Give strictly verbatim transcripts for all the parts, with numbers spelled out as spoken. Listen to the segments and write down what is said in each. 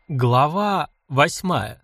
Глава восьмая.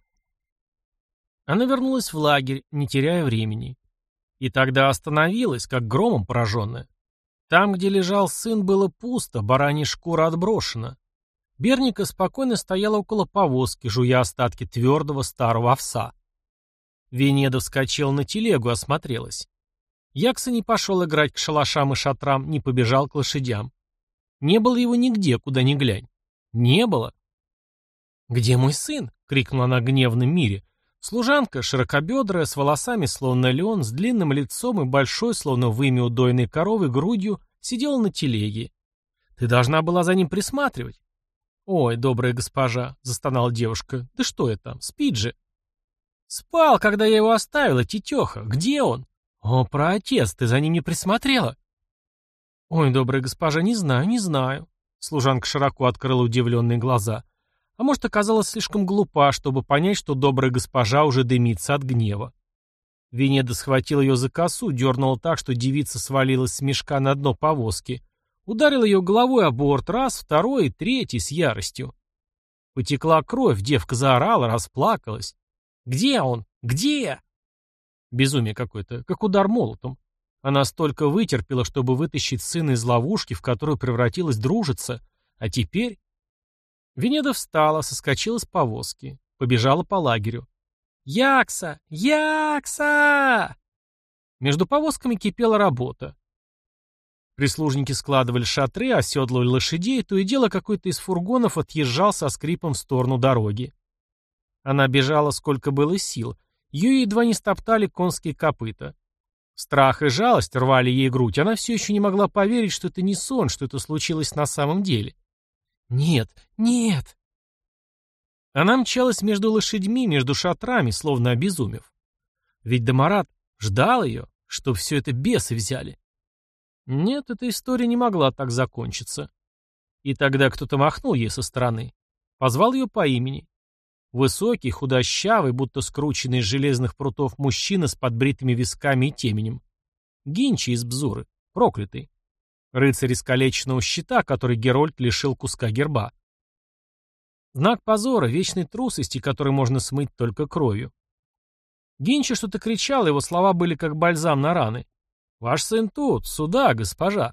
Она вернулась в лагерь, не теряя времени. И тогда остановилась, как громом пораженная. Там, где лежал сын, было пусто, баранья шкура отброшена. Берника спокойно стояла около повозки, жуя остатки твердого старого овса. Венеда вскочила на телегу, осмотрелась. Якса не пошел играть к шалашам и шатрам, не побежал к лошадям. Не было его нигде, куда ни глянь. Не было. «Где мой сын?» — крикнула она в гневном мире. Служанка, широкобедрая, с волосами, словно лен, с длинным лицом и большой, словно вымя удойной коровы, грудью, сидела на телеге. «Ты должна была за ним присматривать». «Ой, добрая госпожа», — застонала девушка, — «да что я там, спит же». «Спал, когда я его оставила, тетеха. Где он?» «О, праотец, ты за ним не присмотрела?» «Ой, добрая госпожа, не знаю, не знаю». Служанка широко открыла удивленные глаза. А может, оказалась слишком глупа, чтобы понять, что добрая госпожа уже дымится от гнева. Венеда схватила ее за косу, дернула так, что девица свалилась с мешка на дно повозки. Ударила ее головой о борт раз, второй и третий с яростью. Потекла кровь, девка заорала, расплакалась. «Где он? Где?» Безумие какое-то, как удар молотом. Она столько вытерпела, чтобы вытащить сына из ловушки, в которую превратилась дружица, а теперь... Венеда встала, соскочила с повозки, побежала по лагерю. «Якса! Якса!» Между повозками кипела работа. Прислужники складывали шатры, оседлывали лошадей, то и дело какой-то из фургонов отъезжал со скрипом в сторону дороги. Она бежала, сколько было сил. Ее едва не стоптали конские копыта. Страх и жалость рвали ей грудь. Она все еще не могла поверить, что это не сон, что это случилось на самом деле. «Нет, нет!» Она мчалась между лошадьми, между шатрами, словно обезумев. Ведь Домарат ждал ее, что все это бесы взяли. Нет, эта история не могла так закончиться. И тогда кто-то махнул ей со стороны. Позвал ее по имени. Высокий, худощавый, будто скрученный из железных прутов мужчина с подбритыми висками и теменем. Гинчи из Бзуры, проклятый. Рыцарь искалеченного щита, который Герольд лишил куска герба. Знак позора, вечной трусости, который можно смыть только кровью. Гинчи что-то кричал, его слова были как бальзам на раны. «Ваш сын тут, сюда, госпожа!»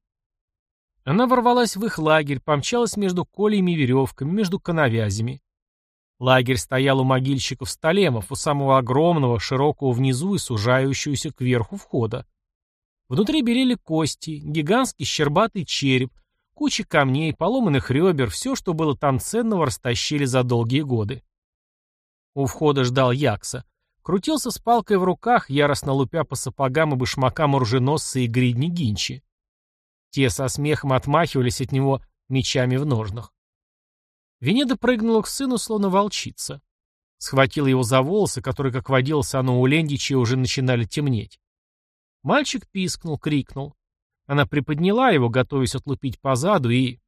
Она ворвалась в их лагерь, помчалась между кольями и веревками, между коновязями. Лагерь стоял у могильщиков-столемов, у самого огромного, широкого внизу и сужающегося кверху входа. Внутри белели кости, гигантский щербатый череп, куча камней, поломанных ребер, все, что было там ценного, растащили за долгие годы. У входа ждал Якса. Крутился с палкой в руках, яростно лупя по сапогам и башмакам оруженосца и гридни Гинчи. Те со смехом отмахивались от него мечами в ножнах. Венеда прыгнула к сыну, словно волчица. Схватила его за волосы, которые, как водилось оно у Лендича, уже начинали темнеть. Мальчик пискнул, крикнул. Она приподняла его, готовясь отлупить позаду, и...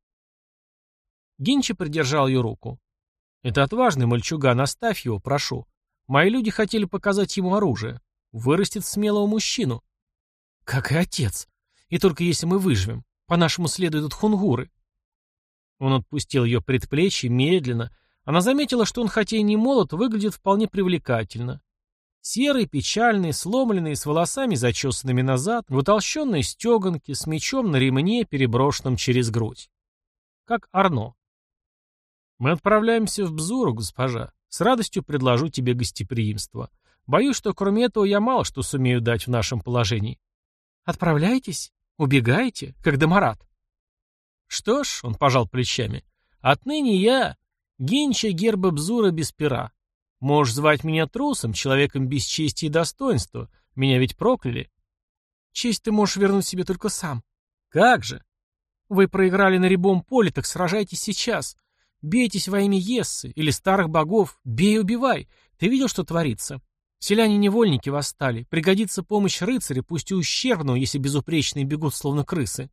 Гинчи придержал ее руку. «Это отважный мальчуган, оставь его, прошу. Мои люди хотели показать ему оружие. Вырастет смелого мужчину». «Как и отец. И только если мы выживем. По нашему следу идут хунгуры». Он отпустил ее предплечье медленно. Она заметила, что он, хотя и не молод, выглядит вполне привлекательно. Серый, печальный, сломленный, с волосами зачесанными назад, в утолщенной стеганке, с мечом на ремне, переброшенном через грудь. Как Арно. «Мы отправляемся в Бзуру, госпожа. С радостью предложу тебе гостеприимство. Боюсь, что кроме этого я мало что сумею дать в нашем положении». «Отправляйтесь? Убегаете? Как Домарат?» «Что ж», — он пожал плечами, — «отныне я Гинча герба Бзура без пера. Можешь звать меня трусом, человеком без чести и достоинства. Меня ведь прокляли». «Честь ты можешь вернуть себе только сам». «Как же?» «Вы проиграли на рябом поле, так сражайтесь сейчас. Бейтесь во имя Ессы или старых богов. Бей и убивай. Ты видел, что творится? Селяне-невольники восстали. Пригодится помощь рыцаря, пусть и ущербного, если безупречные бегут словно крысы».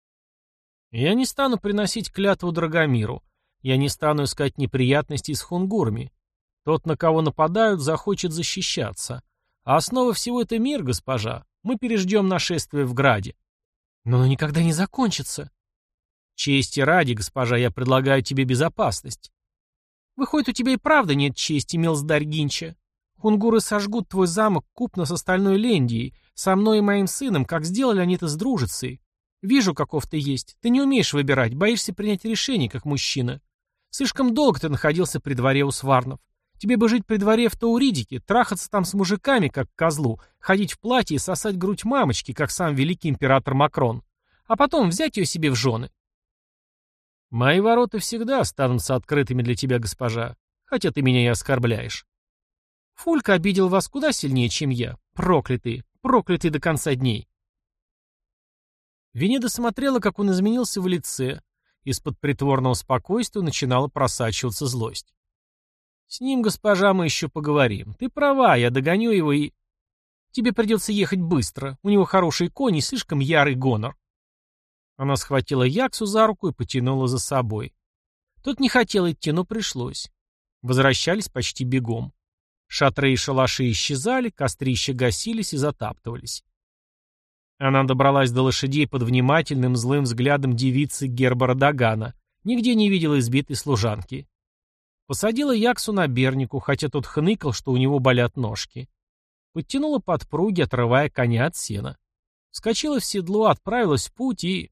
«Я не стану приносить клятву Драгомиру. Я не стану искать неприятностей с хунгурами. Тот, на кого нападают, захочет защищаться. А основа всего — это мир, госпожа. Мы переждем нашествие в Граде». «Но оно никогда не закончится». «Чести ради, госпожа, я предлагаю тебе безопасность». Выходит, у тебя и правда нет чести, милздарь Гинча. Хунгуры сожгут твой замок купно с остальной Лендией, со мной и моим сыном, как сделали они это с Дружицей. Вижу, каков ты есть. Ты не умеешь выбирать, боишься принять решение, как мужчина. Слишком долго ты находился при дворе у сварнов. Тебе бы жить при дворе в Тауридике, трахаться там с мужиками, как козлу, ходить в платье и сосать грудь мамочки, как сам великий император Макрон. А потом взять ее себе в жены. Мои ворота всегда останутся открытыми для тебя, госпожа, хотя ты меня и оскорбляешь. Фулька обидел вас куда сильнее, чем я. Проклятый, проклятый до конца дней. Венеда смотрела, как он изменился в лице. Из-под притворного спокойствия начинала просачиваться злость. «С ним, госпожа, мы еще поговорим. Ты права, я догоню его и...» «Тебе придется ехать быстро. У него хорошие кони и слишком ярый гонор». Она схватила Яксу за руку и потянула за собой. Тот не хотел идти, но пришлось. Возвращались почти бегом. Шатры и шалаши исчезали, кострища гасились и затаптывались. Она добралась до лошадей под внимательным злым взглядом девицы Гербора Дагана. Нигде не видела избитой служанки. Посадила Яксу на бернику, хотя тот хныкал, что у него болят ножки. Подтянула подпруги, отрывая коня от сена. Вскочила в седло, отправилась в путь и...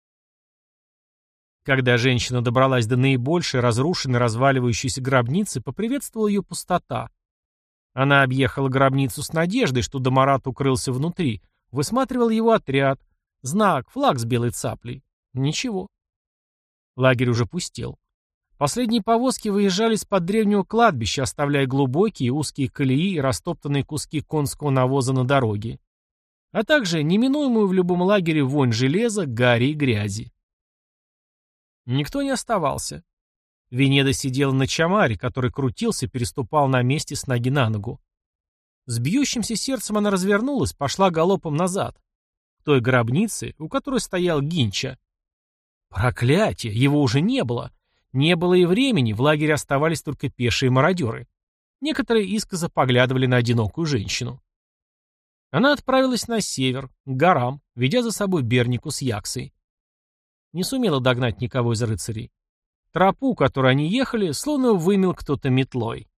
Когда женщина добралась до наибольшей разрушенной разваливающейся гробницы, поприветствовала ее пустота. Она объехала гробницу с надеждой, что Домарат укрылся внутри, высматривал его отряд, знак, флаг с белой цаплей. Ничего. Лагерь уже пустел. Последние повозки выезжали из-под древнего кладбища, оставляя глубокие узкие колеи и растоптанные куски конского навоза на дороге, а также неминуемую в любом лагере вонь железа, гари и грязи. Никто не оставался. Венеда сидела на чамаре, который крутился, переступал на месте с ноги на ногу. С бьющимся сердцем она развернулась, пошла галопом назад, к той гробнице, у которой стоял Гинча. Проклятие, его уже не было. Не было и времени, в лагере оставались только пешие мародеры. Некоторые искоса поглядывали на одинокую женщину. Она отправилась на север, к горам, ведя за собой Бернику с Яксой. Не сумела догнать никого из рыцарей. Тропу, которой они ехали, словно вымел кто-то метлой.